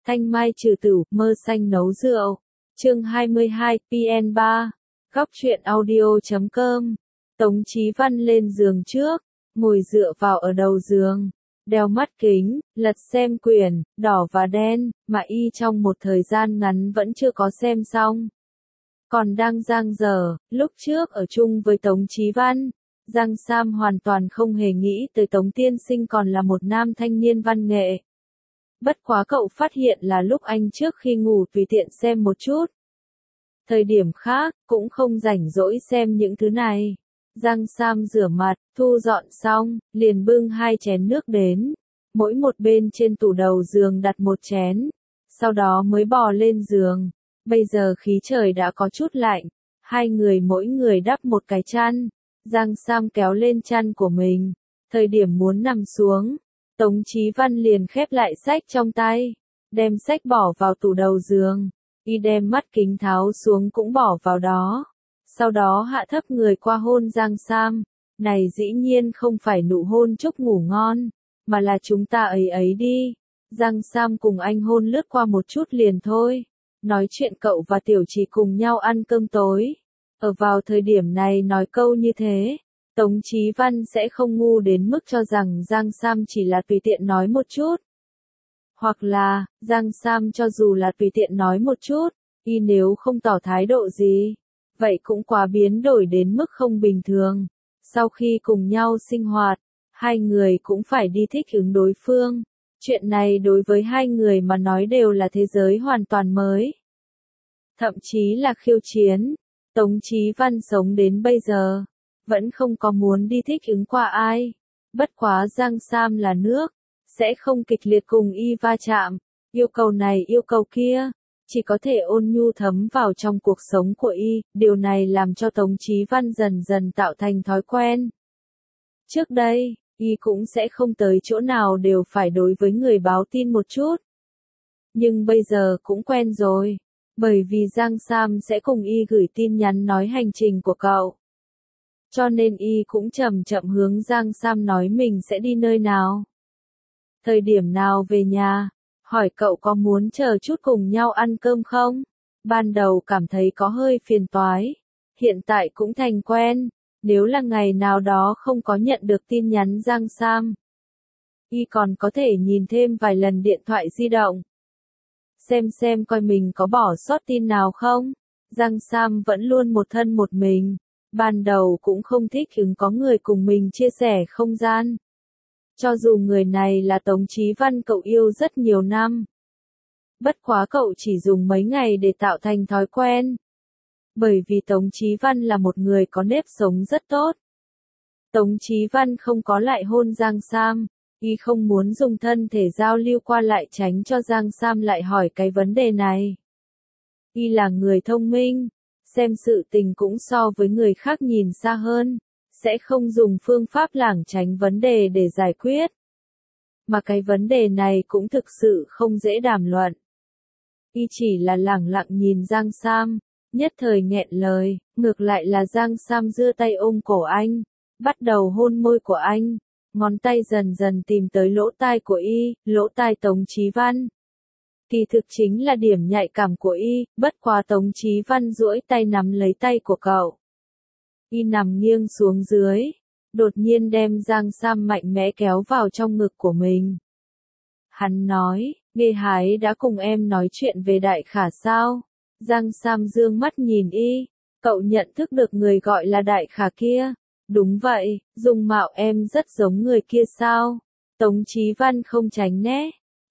Thanh mai trừ tử, mơ xanh nấu rượu. Chương 22, PN3. Góc truyện audio.com. Tống Chí Văn lên giường trước, ngồi dựa vào ở đầu giường, đeo mắt kính, lật xem quyển, đỏ và đen, mà y trong một thời gian ngắn vẫn chưa có xem xong. Còn đang dang dở, lúc trước ở chung với Tống Chí Văn, Giang Sam hoàn toàn không hề nghĩ tới Tống tiên sinh còn là một nam thanh niên văn nghệ. Bất quá cậu phát hiện là lúc anh trước khi ngủ tùy tiện xem một chút. Thời điểm khác, cũng không rảnh rỗi xem những thứ này. Giang Sam rửa mặt, thu dọn xong, liền bưng 2 chén nước đến. Mỗi một bên trên tủ đầu giường đặt một chén. Sau đó mới bò lên giường. Bây giờ khí trời đã có chút lạnh. Hai người mỗi người đắp một cái chăn. Giang Sam kéo lên chăn của mình. Thời điểm muốn nằm xuống, Tống Chí Văn liền khép lại sách trong tay. Đem sách bỏ vào tủ đầu giường. Y đem mắt kính tháo xuống cũng bỏ vào đó. Sau đó hạ thấp người qua hôn Giang Sam. Này dĩ nhiên không phải nụ hôn chúc ngủ ngon, mà là chúng ta ấy ấy đi. Giang Sam cùng anh hôn lướt qua một chút liền thôi. Nói chuyện cậu và Tiểu Chỉ cùng nhau ăn cơm tối. Ở vào thời điểm này nói câu như thế, Tống Chí Văn sẽ không ngu đến mức cho rằng Giang Sam chỉ là tùy tiện nói một chút. Hoặc là, Giang Sam cho dù là tùy tiện nói một chút, y nếu không tỏ thái độ gì, vậy cũng quá biến đổi đến mức không bình thường. Sau khi cùng nhau sinh hoạt, hai người cũng phải đi thích ứng đối phương. Chuyện này đối với hai người mà nói đều là thế giới hoàn toàn mới. Thậm chí là khiêu chiến. Tống Chí Văn sống đến bây giờ, vẫn không có muốn đi thích ứng qua ai. Bất quá Giang Sam là nước, sẽ không kịch liệt cùng y va chạm, yêu cầu này yêu cầu kia, chỉ có thể ôn nhu thấm vào trong cuộc sống của y, điều này làm cho Tống Chí Văn dần dần tạo thành thói quen. Trước đây, y cũng sẽ không tới chỗ nào đều phải đối với người báo tin một chút. Nhưng bây giờ cũng quen rồi, bởi vì Giang Sam sẽ cùng y gửi tin nhắn nói hành trình của cậu. Cho nên y cũng chậm chậm hướng Giang Sam nói mình sẽ đi nơi nào. Thời điểm nào về nhà, hỏi cậu có muốn chờ chút cùng nhau ăn cơm không? Ban đầu cảm thấy có hơi phiền toái, hiện tại cũng thành quen, nếu là ngày nào đó không có nhận được tin nhắn Giang Sam. Y còn có thể nhìn thêm vài lần điện thoại di động. Xem coi mình có bỏ sót tin nào không? Giang Sam vẫn luôn một thân một mình, ban đầu cũng không thích ứng có người cùng mình chia sẻ không gian. Cho dù người này là Tống Chí Văn cậu yêu rất nhiều năm. Bất quá cậu chỉ dùng mấy ngày để tạo thành thói quen. Bởi vì Tống Chí Văn là một người có nếp sống rất tốt. Tống Chí Văn không có lại hôn Giang Sam, y không muốn dùng thân thể giao lưu qua lại tránh cho Giang Sam lại hỏi cái vấn đề này. Y là người thông minh, xem sự tình cũng so với người khác nhìn xa hơn. Sẽ không dùng phương pháp lảng tránh vấn đề để giải quyết. Mà cái vấn đề này cũng thực sự không dễ đàm luận. Y chỉ là lẳng lặng nhìn Giang Sam, nhất thời nghẹn lời, ngược lại là Giang Sam giơ tay ôm cổ anh, bắt đầu hôn môi của anh, ngón tay dần dần tìm tới lỗ tai của y, lỗ tai Tống Chí Văn. Kỳ thực chính là điểm nhạy cảm của y, bất quá Tống Chí Văn duỗi tay nắm lấy tay của cậu. Y nằm nghiêng xuống dưới, đột nhiên đem Giang Sam mạnh mẽ kéo vào trong ngực của mình. Hắn nói, Nghê Hái đã cùng em nói chuyện về Đại Khả sao? Giang Sam dương mắt nhìn y, cậu nhận thức được người gọi là Đại Khả kia? Đúng vậy, dung mạo em rất giống người kia sao? Tống Chí Văn không tránh né.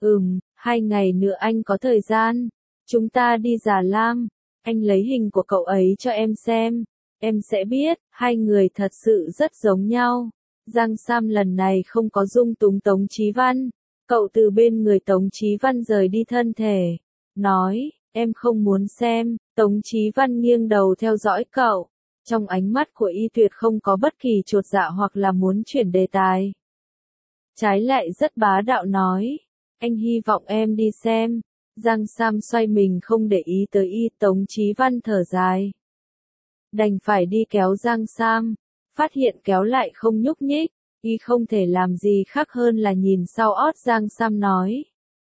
2 ngày nữa anh có thời gian, chúng ta đi Già Lam, anh lấy hình của cậu ấy cho em xem. Em sẽ biết, hai người thật sự rất giống nhau. Giang Sam lần này không có dung túng Tống Chí Văn. Cậu từ bên người Tống Chí Văn rời đi thân thể. Nói, em không muốn xem. Tống Chí Văn nghiêng đầu theo dõi cậu. Trong ánh mắt của y tuyệt không có bất kỳ chột dạ hoặc là muốn chuyển đề tài. Trái lại rất bá đạo nói. Anh hy vọng em đi xem. Giang Sam xoay mình không để ý tới y. Tống Chí Văn thở dài. Đành phải đi kéo Giang Sam, phát hiện kéo lại không nhúc nhích, y không thể làm gì khác hơn là nhìn sau ót Giang Sam nói.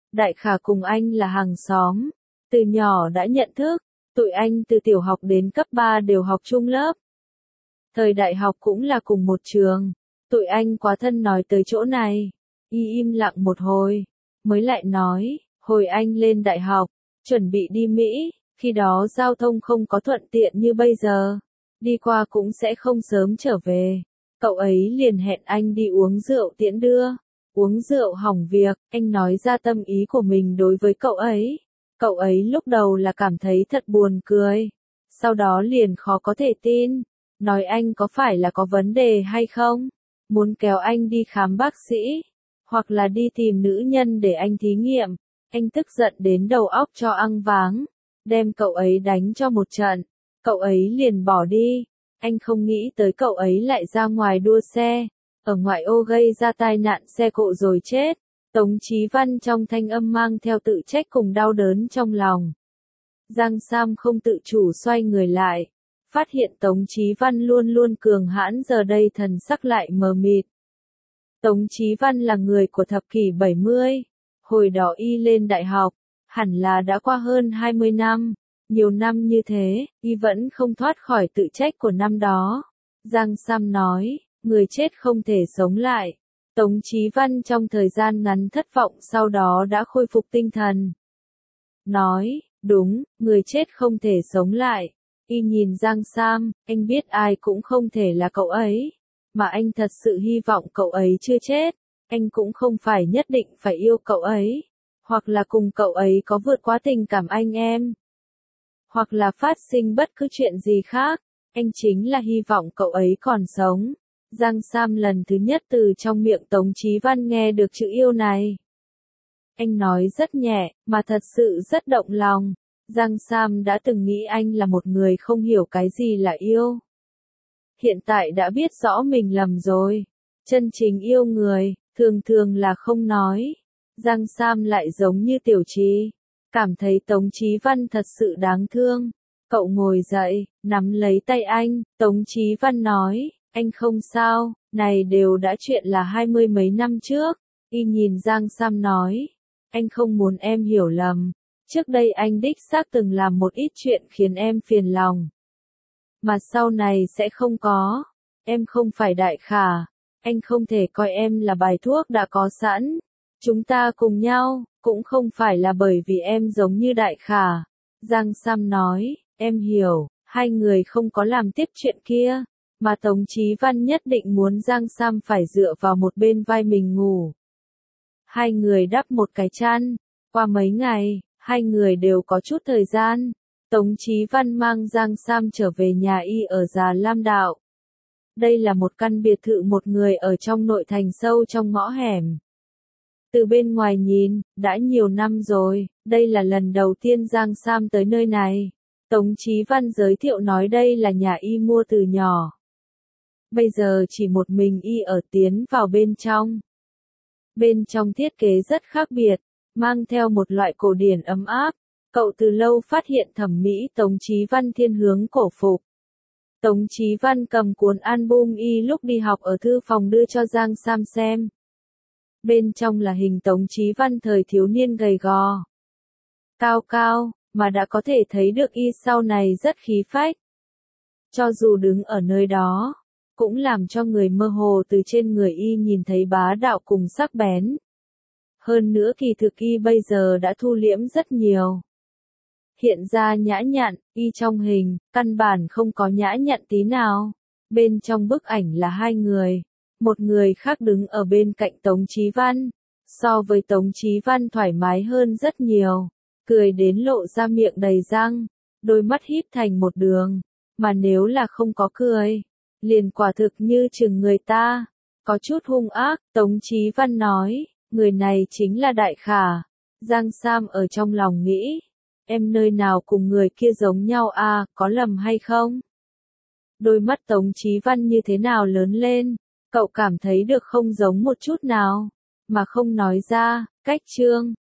Đại Khả cùng anh là hàng xóm, từ nhỏ đã nhận thức, tụi anh từ tiểu học đến cấp 3 đều học chung lớp. Thời đại học cũng là cùng một trường, tụi anh quá thân nói tới chỗ này. Y im lặng một hồi, mới lại nói, hồi anh lên đại học, chuẩn bị đi Mỹ, khi đó giao thông không có thuận tiện như bây giờ, đi qua cũng sẽ không sớm trở về. Cậu ấy liền hẹn anh đi uống rượu tiễn đưa. Uống rượu hỏng việc, anh nói ra tâm ý của mình đối với cậu ấy. Cậu ấy lúc đầu là cảm thấy thật buồn cười, sau đó liền khó có thể tin, nói anh có phải là có vấn đề hay không, muốn kéo anh đi khám bác sĩ, hoặc là đi tìm nữ nhân để anh thí nghiệm. Anh tức giận đến đầu óc cho ăng váng, đem cậu ấy đánh cho một trận, cậu ấy liền bỏ đi. Anh không nghĩ tới cậu ấy lại ra ngoài đua xe, ở ngoại ô gây ra tai nạn xe cộ rồi chết. Tống Chí Văn trong thanh âm mang theo tự trách cùng đau đớn trong lòng. Giang Sam không tự chủ xoay người lại, phát hiện Tống Chí Văn luôn luôn cường hãn giờ đây thần sắc lại mờ mịt. Tống Chí Văn là người của thập kỷ 70, hồi đó y lên đại học, hẳn là đã qua hơn 20 năm, nhiều năm như thế, y vẫn không thoát khỏi tự trách của năm đó. Giang Sam nói, người chết không thể sống lại. Tống Chí Văn trong thời gian ngắn thất vọng sau đó đã khôi phục tinh thần. Nói, đúng, người chết không thể sống lại. Y nhìn Giang Sam, anh biết ai cũng không thể là cậu ấy. Mà anh thật sự hy vọng cậu ấy chưa chết. Anh cũng không phải nhất định phải yêu cậu ấy. Hoặc là cùng cậu ấy có vượt quá tình cảm anh em. Hoặc là phát sinh bất cứ chuyện gì khác. Anh chính là hy vọng cậu ấy còn sống. Giang Sam lần thứ nhất từ trong miệng Tống Chí Văn nghe được chữ yêu này. Anh nói rất nhẹ, mà thật sự rất động lòng. Giang Sam đã từng nghĩ anh là một người không hiểu cái gì là yêu. Hiện tại đã biết rõ mình lầm rồi. Chân chính yêu người, thường thường là không nói. Giang Sam lại giống như Tiểu Trì, cảm thấy Tống Chí Văn thật sự đáng thương. Cậu ngồi dậy, nắm lấy tay anh, Tống Chí Văn nói, anh không sao, này đều đã chuyện là 20 mấy năm trước. Y nhìn Giang Sam nói, anh không muốn em hiểu lầm. Trước đây anh đích xác từng làm một ít chuyện khiến em phiền lòng. Mà sau này sẽ không có. Em không phải Đại Khả. Anh không thể coi em là bài thuốc đã có sẵn. Chúng ta cùng nhau, cũng không phải là bởi vì em giống như Đại Khả. Giang Sam nói, em hiểu, hai người không có làm tiếp chuyện kia. Mà Tống Chí Văn nhất định muốn Giang Sam phải dựa vào một bên vai mình ngủ. Hai người đắp một cái chăn. Qua mấy ngày, hai người đều có chút thời gian. Tống Chí Văn mang Giang Sam trở về nhà y ở Già Lam Đạo. Đây là một căn biệt thự một người ở trong nội thành sâu trong ngõ hẻm. Từ bên ngoài nhìn, đã nhiều năm rồi, đây là lần đầu tiên Giang Sam tới nơi này. Tống Chí Văn giới thiệu nói đây là nhà y mua từ nhỏ. Bây giờ chỉ một mình y ở tiến vào bên trong. Bên trong thiết kế rất khác biệt, mang theo một loại cổ điển ấm áp. Cậu từ lâu phát hiện thẩm mỹ Tống Chí Văn thiên hướng cổ phục. Tống Chí Văn cầm cuốn album y lúc đi học ở thư phòng đưa cho Giang Sam xem. Bên trong là hình Tống Chí Văn thời thiếu niên gầy gò. Cao cao, mà đã có thể thấy được y sau này rất khí phách. Cho dù đứng ở nơi đó, cũng làm cho người mơ hồ từ trên người y nhìn thấy bá đạo cùng sắc bén. Hơn nữa kỳ thực y bây giờ đã thu liễm rất nhiều. Hiện ra nhã nhặn, y trong hình, căn bản không có nhã nhặn tí nào. Bên trong bức ảnh là hai người. Một người khác đứng ở bên cạnh Tống Chí Văn. So với Tống Chí Văn thoải mái hơn rất nhiều. Cười đến lộ ra miệng đầy răng. Đôi mắt híp thành một đường. Mà nếu là không có cười, liền quả thực như chừng người ta. Có chút hung ác, Tống Chí Văn nói, người này chính là Đại Khả. Giang Sam ở trong lòng nghĩ, em nơi nào cùng người kia giống nhau à, có lầm hay không? Đôi mắt Tống Chí Văn như thế nào lớn lên, cậu cảm thấy được không giống một chút nào, mà không nói ra, cách chương.